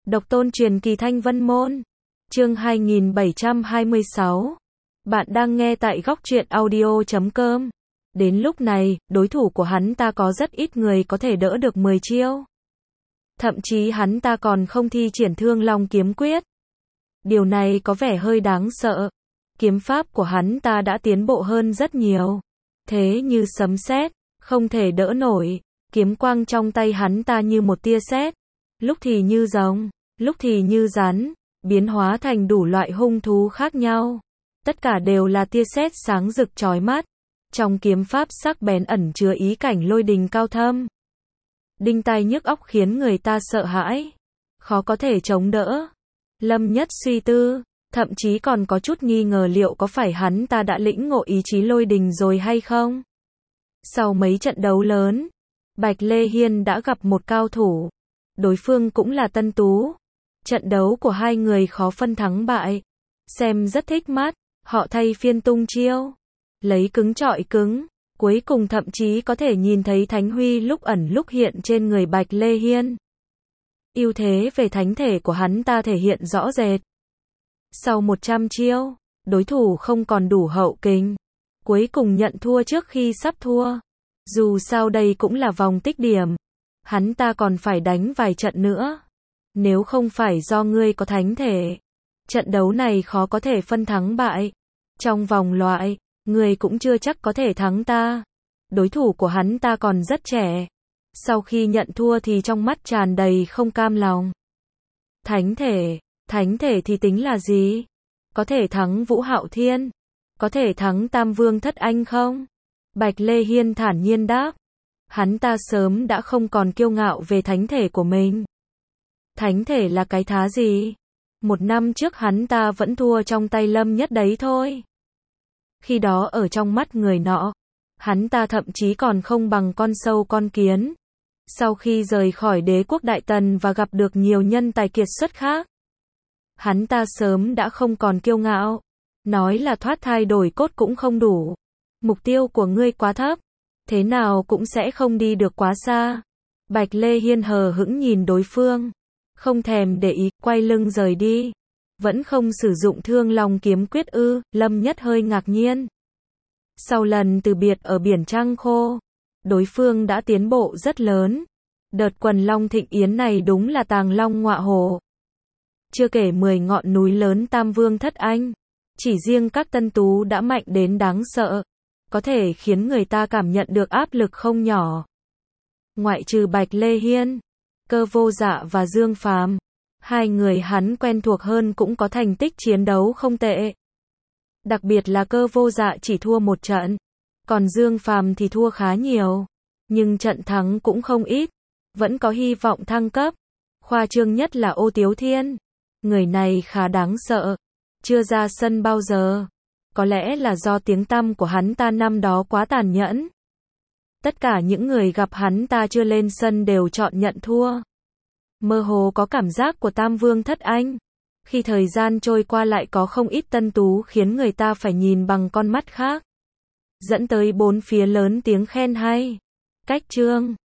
Độc tôn truyền kỳ Thanh Vân Môn. Chương 2726. Bạn đang nghe tại góc truyện audio.com. Đến lúc này, đối thủ của hắn ta có rất ít người có thể đỡ được 10 chiêu. Thậm chí hắn ta còn không thi triển Thương Long kiếm quyết. Điều này có vẻ hơi đáng sợ. Kiếm pháp của hắn ta đã tiến bộ hơn rất nhiều. Thế như sấm sét, không thể đỡ nổi. Kiếm quang trong tay hắn ta như một tia sét, lúc thì như rồng, lúc thì như rắn, biến hóa thành đủ loại hung thú khác nhau. Tất cả đều là tia sét sáng rực chói mắt. Trong kiếm pháp sắc bén ẩn chứa ý cảnh lôi đình cao thâm. Đinh tai nhức óc khiến người ta sợ hãi, khó có thể chống đỡ. Lâm Nhất suy tư, thậm chí còn có chút nghi ngờ liệu có phải hắn ta đã lĩnh ngộ ý chí lôi đình rồi hay không. Sau mấy trận đấu lớn, Bạch Lê Hiên đã gặp một cao thủ. Đối phương cũng là tân tú. Trận đấu của hai người khó phân thắng bại. Xem rất thích mắt, họ thay phiên tung chiêu. Lấy cứng chọi cứng. Cuối cùng thậm chí có thể nhìn thấy thánh huy lúc ẩn lúc hiện trên người Bạch Lê Hiên. Ưu thế về thánh thể của hắn ta thể hiện rõ rệt. Sau 100 chiêu, đối thủ không còn đủ hậu kình. Cuối cùng nhận thua trước khi sắp thua. Dù sao đây cũng là vòng tích điểm. Hắn ta còn phải đánh vài trận nữa. Nếu không phải do ngươi có thánh thể, trận đấu này khó có thể phân thắng bại. Trong vòng loại, ngươi cũng chưa chắc có thể thắng ta. Đối thủ của hắn ta còn rất trẻ. Sau khi nhận thua thì trong mắt tràn đầy không cam lòng. Thánh thể thì tính là gì? Có thể thắng Vũ Hạo Thiên? Có thể thắng Tam Vương Thất Anh không? Bạch Lê Hiên thản nhiên đáp. Hắn ta sớm đã không còn kiêu ngạo về thánh thể của mình. Thánh thể là cái thá gì? 1 năm trước hắn ta vẫn thua trong tay Lâm Nhất đấy thôi. Khi đó ở trong mắt người nọ, hắn ta thậm chí còn không bằng con sâu con kiến. Sau khi rời khỏi đế quốc Đại Tần và gặp được nhiều nhân tài kiệt xuất khác, hắn ta sớm đã không còn kiêu ngạo. Nói là thoát thai đổi cốt cũng không đủ. Mục tiêu của ngươi quá thấp, thế nào cũng sẽ không đi được quá xa. Bạch Lê Hiên hờ hững nhìn đối phương, không thèm để ý, quay lưng rời đi. Vẫn không sử dụng Thương Long kiếm quyết ư? Lâm Nhất hơi ngạc nhiên. Sau lần từ biệt ở biển Trăng Khô, đối phương đã tiến bộ rất lớn. Đợt quần long thịnh yến này đúng là tàng long ngọa hổ. Chưa kể 10 ngọn núi lớn Tam Vương Thất Anh, chỉ riêng các tân tú đã mạnh đến đáng sợ, có thể khiến người ta cảm nhận được áp lực không nhỏ. Ngoại trừ Bạch Lê Hiên, Cơ Vô Dạ và Dương Phàm, hai người hắn quen thuộc hơn cũng có thành tích chiến đấu không tệ. Đặc biệt là Cơ Vô Dạ chỉ thua 1 trận, còn Dương Phàm thì thua khá nhiều, nhưng trận thắng cũng không ít, vẫn có hy vọng thăng cấp. Khoa trương nhất là Ô Tiếu Thiên, người này khá đáng sợ, chưa ra sân bao giờ. Có lẽ là do tiếng tăm của hắn ta năm đó quá tàn nhẫn. Tất cả những người gặp hắn ta chưa lên sân đều chọn nhận thua. Mơ hồ có cảm giác của Tam Vương Thất Anh. Khi thời gian trôi qua lại có không ít tân tú khiến người ta phải nhìn bằng con mắt khác. Dẫn tới bốn phía lớn tiếng khen hay. Cách chương